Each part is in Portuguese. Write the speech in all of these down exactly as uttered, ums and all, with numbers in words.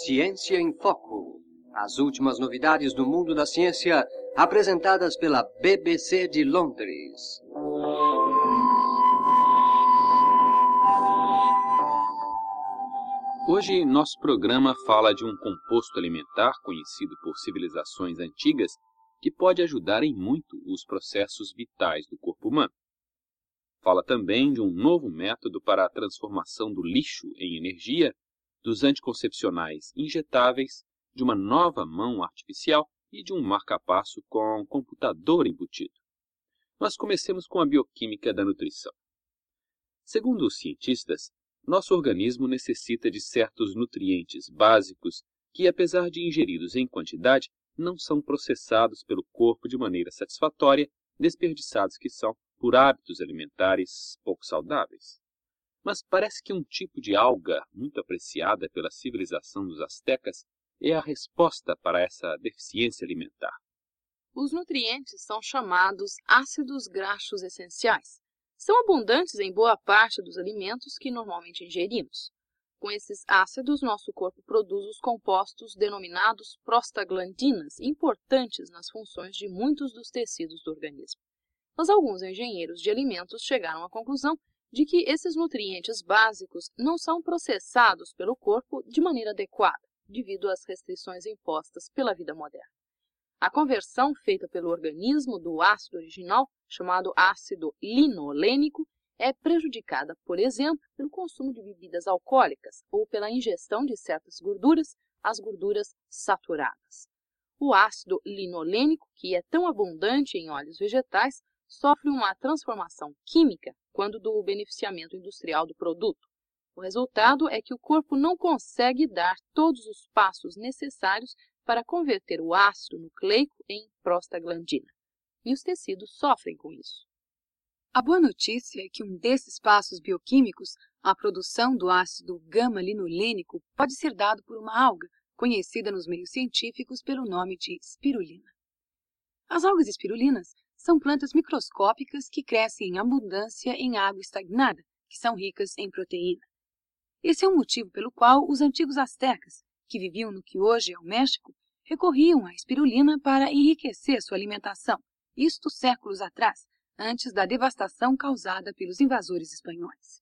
Ciência em Foco. As últimas novidades do mundo da ciência, apresentadas pela B B C de Londres. Hoje, nosso programa fala de um composto alimentar conhecido por civilizações antigas que pode ajudar em muito os processos vitais do corpo humano. Fala também de um novo método para a transformação do lixo em energia, dos anticoncepcionais injetáveis, de uma nova mão artificial e de um marca-passo com computador embutido. Mas comecemos com a bioquímica da nutrição. Segundo os cientistas, nosso organismo necessita de certos nutrientes básicos que, apesar de ingeridos em quantidade, não são processados pelo corpo de maneira satisfatória, desperdiçados que são por hábitos alimentares pouco saudáveis. Mas parece que um tipo de alga muito apreciada pela civilização dos astecas é a resposta para essa deficiência alimentar. Os nutrientes são chamados ácidos graxos essenciais. São abundantes em boa parte dos alimentos que normalmente ingerimos. Com esses ácidos, nosso corpo produz os compostos denominados prostaglandinas, importantes nas funções de muitos dos tecidos do organismo. Mas alguns engenheiros de alimentos chegaram à conclusão de que esses nutrientes básicos não são processados pelo corpo de maneira adequada, devido às restrições impostas pela vida moderna. A conversão feita pelo organismo do ácido original, chamado ácido linolênico, é prejudicada, por exemplo, pelo consumo de bebidas alcoólicas ou pela ingestão de certas gorduras, as gorduras saturadas. O ácido linolênico, que é tão abundante em óleos vegetais, sofre uma transformação química quando do beneficiamento industrial do produto. O resultado é que o corpo não consegue dar todos os passos necessários para converter o ácido nucleico em prostaglandina. E os tecidos sofrem com isso. A boa notícia é que um desses passos bioquímicos, a produção do ácido gama-linolênico, pode ser dado por uma alga, conhecida nos meios científicos pelo nome de espirulina. As algas espirulinas são plantas microscópicas que crescem em abundância em água estagnada, que são ricas em proteína. Esse é o motivo pelo qual os antigos astecas, que viviam no que hoje é o México, recorriam à espirulina para enriquecer sua alimentação, isto séculos atrás, antes da devastação causada pelos invasores espanhóis.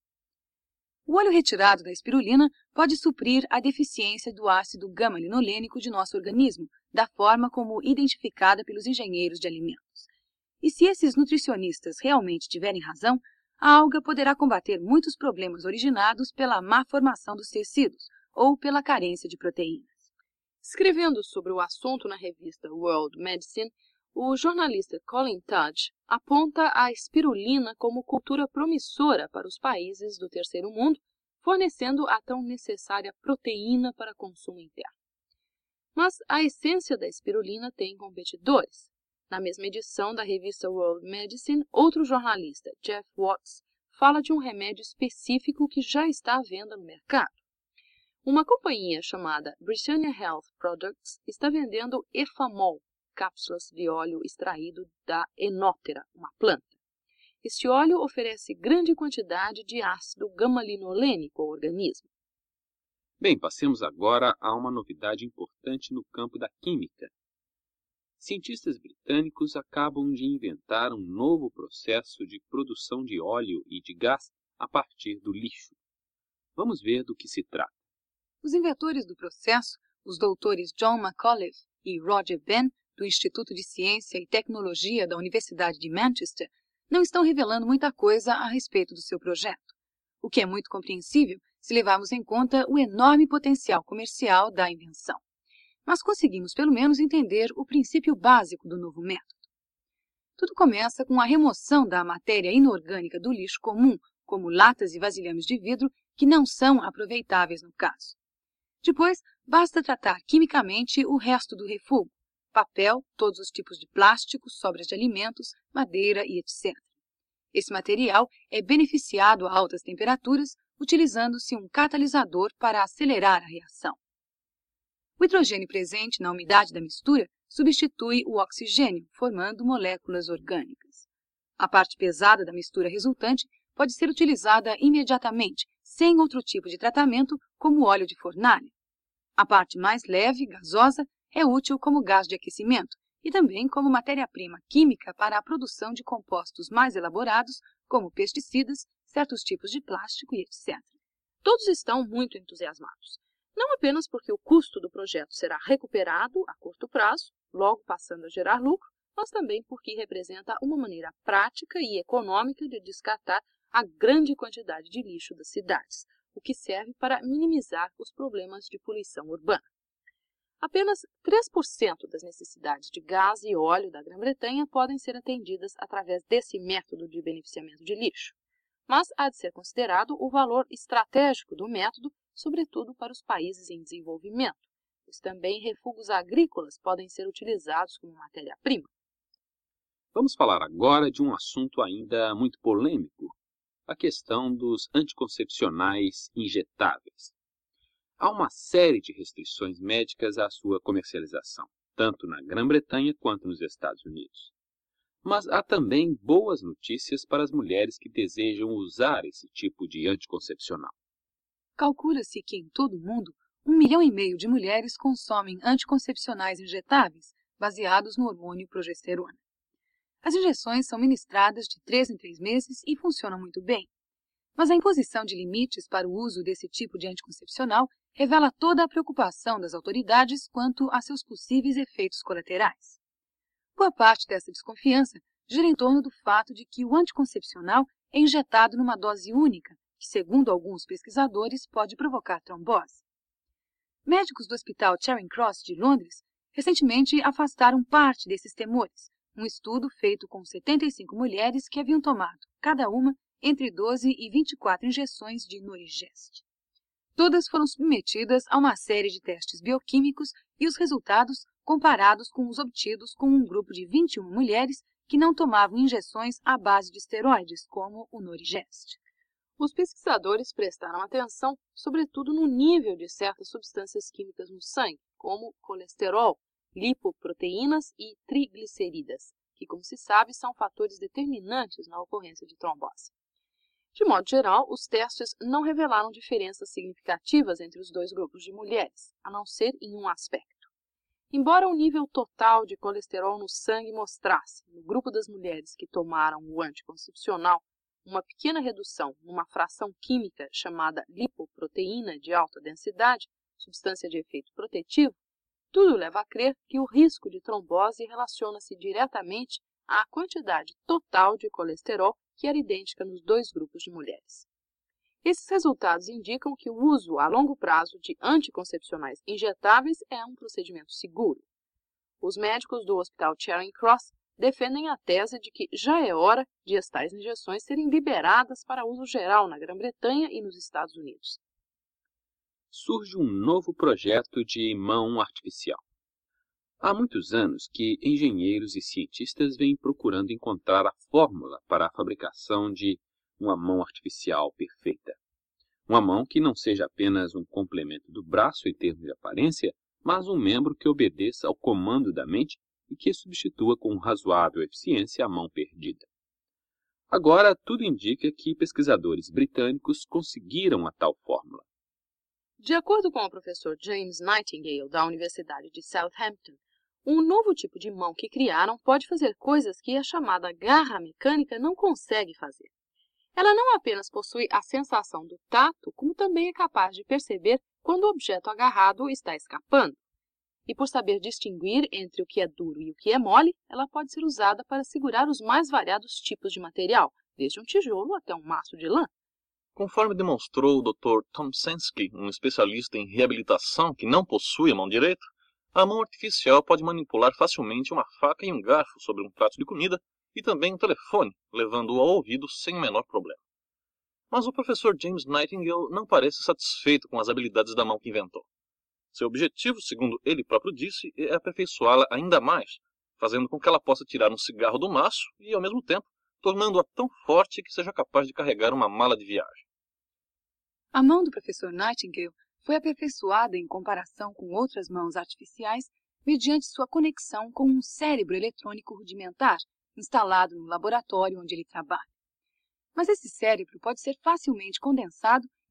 O óleo retirado da espirulina pode suprir a deficiência do ácido gama-linolênico de nosso organismo, da forma como identificada pelos engenheiros de alimentos. E se esses nutricionistas realmente tiverem razão, a alga poderá combater muitos problemas originados pela má formação dos tecidos ou pela carência de proteínas. Escrevendo sobre o assunto na revista World Medicine, o jornalista Colin Tudge aponta a espirulina como cultura promissora para os países do terceiro mundo, fornecendo a tão necessária proteína para consumo interno. Mas a essência da espirulina tem competidores. Na mesma edição da revista World Medicine, outro jornalista, Jeff Watts, fala de um remédio específico que já está à venda no mercado. Uma companhia chamada Britannia Health Products está vendendo Efamol, cápsulas de óleo extraído da enótera, uma planta. Este óleo oferece grande quantidade de ácido gama-linolênico ao organismo. Bem, passemos agora a uma novidade importante no campo da química. Cientistas britânicos acabam de inventar um novo processo de produção de óleo e de gás a partir do lixo. Vamos ver do que se trata. Os inventores do processo, os doutores John McAuliffe e Roger Benn, do Instituto de Ciência e Tecnologia da Universidade de Manchester, não estão revelando muita coisa a respeito do seu projeto, o que é muito compreensível se levarmos em conta o enorme potencial comercial da invenção. Mas conseguimos pelo menos entender o princípio básico do novo método. Tudo começa com a remoção da matéria inorgânica do lixo comum, como latas e vasilhames de vidro, que não são aproveitáveis no caso. Depois, basta tratar quimicamente o resto do refúgio, papel, todos os tipos de plástico, sobras de alimentos, madeira e etcétera. Esse material é beneficiado a altas temperaturas, utilizando-se um catalisador para acelerar a reação. O hidrogênio presente na umidade da mistura substitui o oxigênio, formando moléculas orgânicas. A parte pesada da mistura resultante pode ser utilizada imediatamente, sem outro tipo de tratamento, como óleo de fornalha. A parte mais leve, gasosa, é útil como gás de aquecimento e também como matéria-prima química para a produção de compostos mais elaborados, como pesticidas, certos tipos de plástico e etcétera. Todos estão muito entusiasmados, não apenas porque o custo do projeto será recuperado a curto prazo, logo passando a gerar lucro, mas também porque representa uma maneira prática e econômica de descartar a grande quantidade de lixo das cidades, o que serve para minimizar os problemas de poluição urbana. Apenas três por cento das necessidades de gás e óleo da Grã-Bretanha podem ser atendidas através desse método de beneficiamento de lixo, mas há de ser considerado o valor estratégico do método, sobretudo para os países em desenvolvimento, pois também refugos agrícolas podem ser utilizados como matéria-prima. Vamos falar agora de um assunto ainda muito polêmico, a questão dos anticoncepcionais injetáveis. Há uma série de restrições médicas à sua comercialização, tanto na Grã-Bretanha quanto nos Estados Unidos. Mas há também boas notícias para as mulheres que desejam usar esse tipo de anticoncepcional. Calcula-se que em todo o mundo, um milhão e meio de mulheres consomem anticoncepcionais injetáveis baseados no hormônio progesterona. As injeções são ministradas de três em três meses e funcionam muito bem. Mas a imposição de limites para o uso desse tipo de anticoncepcional revela toda a preocupação das autoridades quanto a seus possíveis efeitos colaterais. Boa parte dessa desconfiança gira em torno do fato de que o anticoncepcional é injetado numa dose única, que, segundo alguns pesquisadores, pode provocar trombose. Médicos do Hospital Charing Cross de Londres recentemente afastaram parte desses temores, um estudo feito com setenta e cinco mulheres que haviam tomado, cada uma, entre doze e vinte e quatro injeções de Norigest. Todas foram submetidas a uma série de testes bioquímicos e os resultados comparados com os obtidos com um grupo de vinte e uma mulheres que não tomavam injeções à base de esteroides, como o Norigest. Os pesquisadores prestaram atenção, sobretudo no nível de certas substâncias químicas no sangue, como colesterol, lipoproteínas e triglicerídeos, que, como se sabe, são fatores determinantes na ocorrência de trombose. De modo geral, os testes não revelaram diferenças significativas entre os dois grupos de mulheres, a não ser em um aspecto. Embora o nível total de colesterol no sangue mostrasse, no grupo das mulheres que tomaram o anticoncepcional, uma pequena redução numa fração química chamada lipoproteína de alta densidade, substância de efeito protetivo, tudo leva a crer que o risco de trombose relaciona-se diretamente à quantidade total de colesterol, que era idêntica nos dois grupos de mulheres. Esses resultados indicam que o uso a longo prazo de anticoncepcionais injetáveis é um procedimento seguro. Os médicos do Hospital Charing Cross defendem a tese de que já é hora de as tais injeções serem liberadas para uso geral na Grã-Bretanha e nos Estados Unidos. Surge um novo projeto de mão artificial. Há muitos anos que engenheiros e cientistas vêm procurando encontrar a fórmula para a fabricação de uma mão artificial perfeita. Uma mão que não seja apenas um complemento do braço em termos de aparência, mas um membro que obedeça ao comando da mente e que substitua com razoável eficiência a mão perdida. Agora, tudo indica que pesquisadores britânicos conseguiram a tal fórmula. De acordo com o professor James Nightingale, da Universidade de Southampton, um novo tipo de mão que criaram pode fazer coisas que a chamada garra mecânica não consegue fazer. Ela não apenas possui a sensação do tato, como também é capaz de perceber quando o objeto agarrado está escapando. E por saber distinguir entre o que é duro e o que é mole, ela pode ser usada para segurar os mais variados tipos de material, desde um tijolo até um maço de lã. Conforme demonstrou o doutor Tomczynski, um especialista em reabilitação que não possui a mão direita, a mão artificial pode manipular facilmente uma faca e um garfo sobre um prato de comida e também um telefone, levando-o ao ouvido sem o menor problema. Mas o professor James Nightingale não parece satisfeito com as habilidades da mão que inventou. Seu objetivo, segundo ele próprio disse, é aperfeiçoá-la ainda mais, fazendo com que ela possa tirar um cigarro do maço e, ao mesmo tempo, tornando-a tão forte que seja capaz de carregar uma mala de viagem. A mão do professor Nightingale foi aperfeiçoada em comparação com outras mãos artificiais mediante sua conexão com um cérebro eletrônico rudimentar instalado no laboratório onde ele trabalha. Mas esse cérebro pode ser facilmente condensado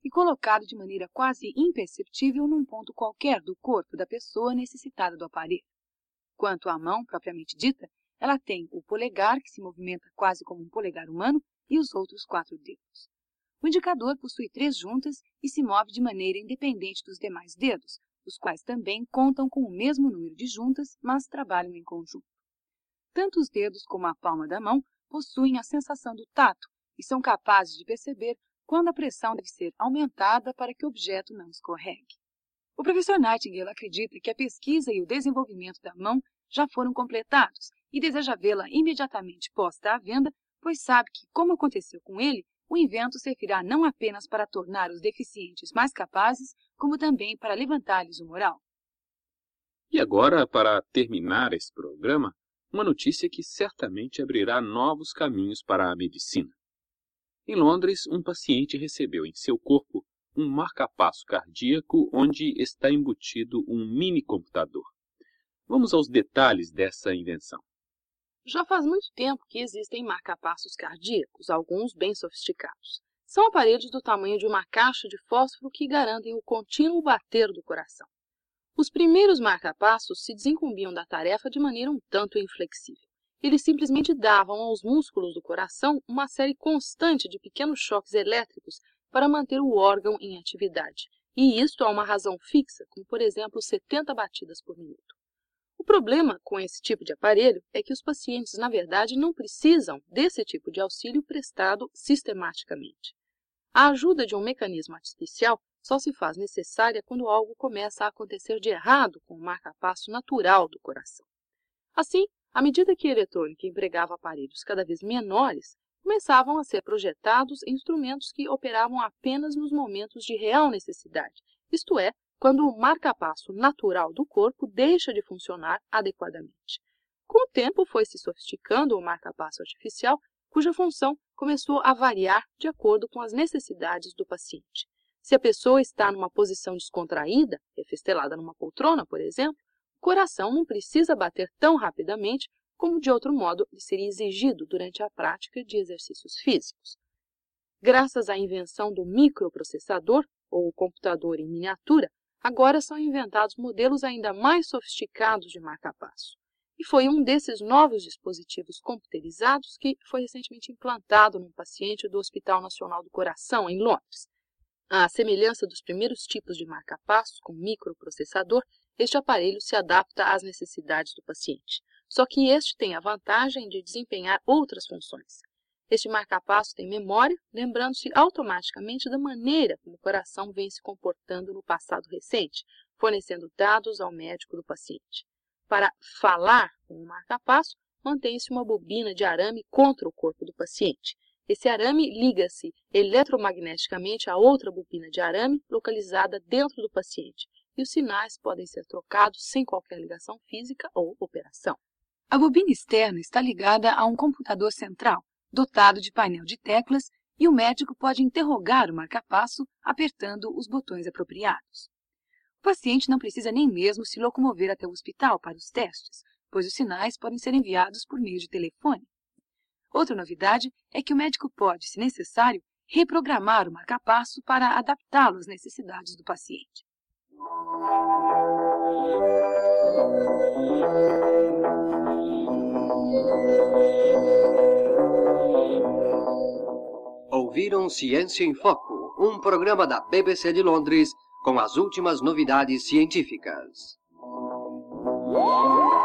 e colocado de maneira quase imperceptível num ponto qualquer do corpo da pessoa necessitada do aparelho. Quanto à mão propriamente dita, ela tem o polegar, que se movimenta quase como um polegar humano, e os outros quatro dedos. O indicador possui três juntas e se move de maneira independente dos demais dedos, os quais também contam com o mesmo número de juntas, mas trabalham em conjunto. Tanto os dedos como a palma da mão possuem a sensação do tato e são capazes de perceber quando a pressão deve ser aumentada para que o objeto não escorregue. O professor Nightingale acredita que a pesquisa e o desenvolvimento da mão já foram completados e deseja vê-la imediatamente posta à venda, pois sabe que, como aconteceu com ele, o invento servirá não apenas para tornar os deficientes mais capazes, como também para levantar-lhes o moral. E agora, para terminar esse programa, uma notícia que certamente abrirá novos caminhos para a medicina. Em Londres, um paciente recebeu em seu corpo um marca-passo cardíaco onde está embutido um mini-computador. Vamos aos detalhes dessa invenção. Já faz muito tempo que existem marca-passos cardíacos, alguns bem sofisticados. São aparelhos do tamanho de uma caixa de fósforo que garantem o contínuo bater do coração. Os primeiros marca-passos se desincumbiam da tarefa de maneira um tanto inflexível. Eles simplesmente davam aos músculos do coração uma série constante de pequenos choques elétricos para manter o órgão em atividade, e isto a uma razão fixa, como por exemplo setenta batidas por minuto. O problema com esse tipo de aparelho é que os pacientes, na verdade, não precisam desse tipo de auxílio prestado sistematicamente. A ajuda de um mecanismo artificial só se faz necessária quando algo começa a acontecer de errado com o marca-passo natural do coração. Assim, à medida que a eletrônica empregava aparelhos cada vez menores, começavam a ser projetados instrumentos que operavam apenas nos momentos de real necessidade, isto é, quando o marca-passo natural do corpo deixa de funcionar adequadamente. Com o tempo, foi se sofisticando o marca-passo artificial, cuja função começou a variar de acordo com as necessidades do paciente. Se a pessoa está numa posição descontraída, refestelada numa poltrona, por exemplo, o coração não precisa bater tão rapidamente como de outro modo lhe seria exigido durante a prática de exercícios físicos. Graças à invenção do microprocessador, ou computador em miniatura, agora são inventados modelos ainda mais sofisticados de marca-passo. E foi um desses novos dispositivos computerizados que foi recentemente implantado num paciente do Hospital Nacional do Coração, em Londres. À semelhança dos primeiros tipos de marca-passo com microprocessador, este aparelho se adapta às necessidades do paciente. Só que este tem a vantagem de desempenhar outras funções. Este marca-passo tem memória, lembrando-se automaticamente da maneira como o coração vem se comportando no passado recente, fornecendo dados ao médico do paciente. Para falar com o marca-passo, mantém-se uma bobina de arame contra o corpo do paciente. Esse arame liga-se eletromagneticamente a outra bobina de arame localizada dentro do paciente, e os sinais podem ser trocados sem qualquer ligação física ou operação. A bobina externa está ligada a um computador central, dotado de painel de teclas, e o médico pode interrogar o marca-passo apertando os botões apropriados. O paciente não precisa nem mesmo se locomover até o hospital para os testes, pois os sinais podem ser enviados por meio de telefone. Outra novidade é que o médico pode, se necessário, reprogramar o marca-passo para adaptá-lo às necessidades do paciente. Ouviram Ciência em Foco, um programa da B B C de Londres com as últimas novidades científicas.